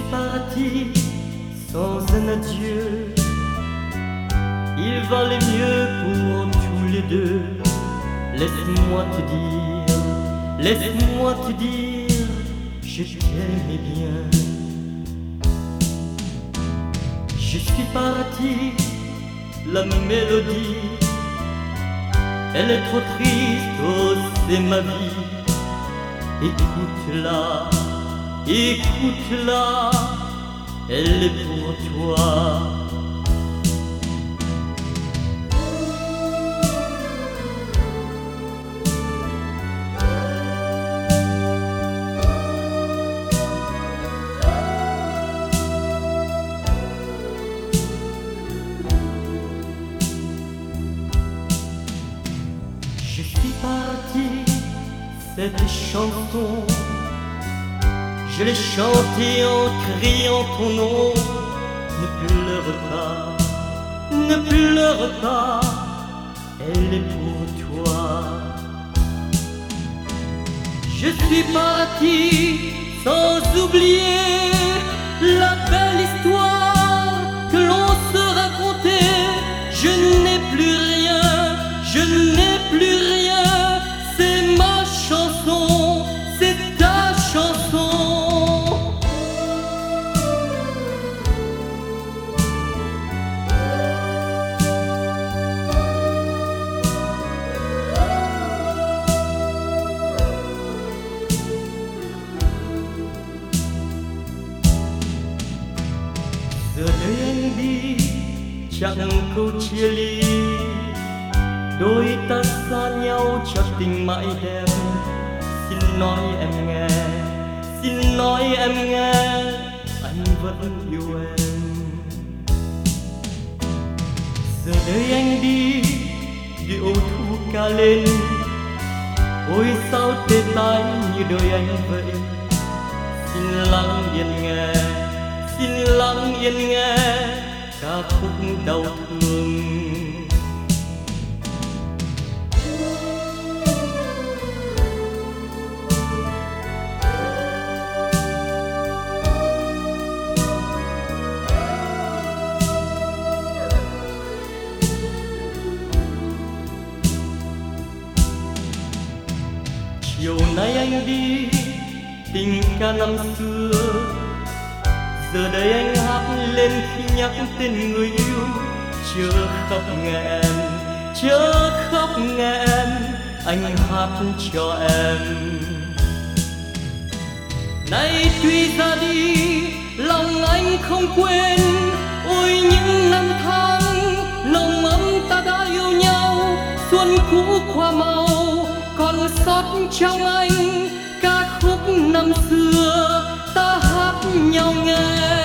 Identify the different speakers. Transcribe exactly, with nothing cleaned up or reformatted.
Speaker 1: parti sans un adieu. Il valait mieux pour tous les deux. Laisse-moi te dire, laisse-moi te dire, je t'aimais bien. Je suis parti, la mélodie, elle est trop triste, oh c'est ma vie. Écoute-la, écoute-la, elle est pour toi. Je suis parti, cette chanson, je l'ai chantée en criant ton nom. Ne pleure pas, ne pleure pas, elle est pour toi. Je suis parti sans oublier la belle histoire que l'on se racontait. Je n'ai plus rien, je n'ai plus rien, c'est ma chanson, c'est ta chanson. Giờ đây anh đi chẳng câu chia ly, đôi ta xa nhau cho tình mãi đẹp. Xin nói em nghe, xin nói em nghe, anh vẫn yêu em. Giờ đây anh đi, điệu thu ca lên, ôi sao tê tái như đời anh vậy. Xin lắng yên nghe, xin lắng yên nghe ca khúc đau thương. Chiều nay anh đi tình ca năm xưa, giờ đây anh hát lên khi nhắc tên người yêu. Chớ khóc nghe em, chớ khóc nghe em, anh hát cho em. Nay tuy ra đi, lòng anh không quên. Ôi những năm tháng nồng ấm ta đã yêu nhau, xuân cũ qua mau còn sót trong anh ca khúc năm xưa ta hát nhau nghe.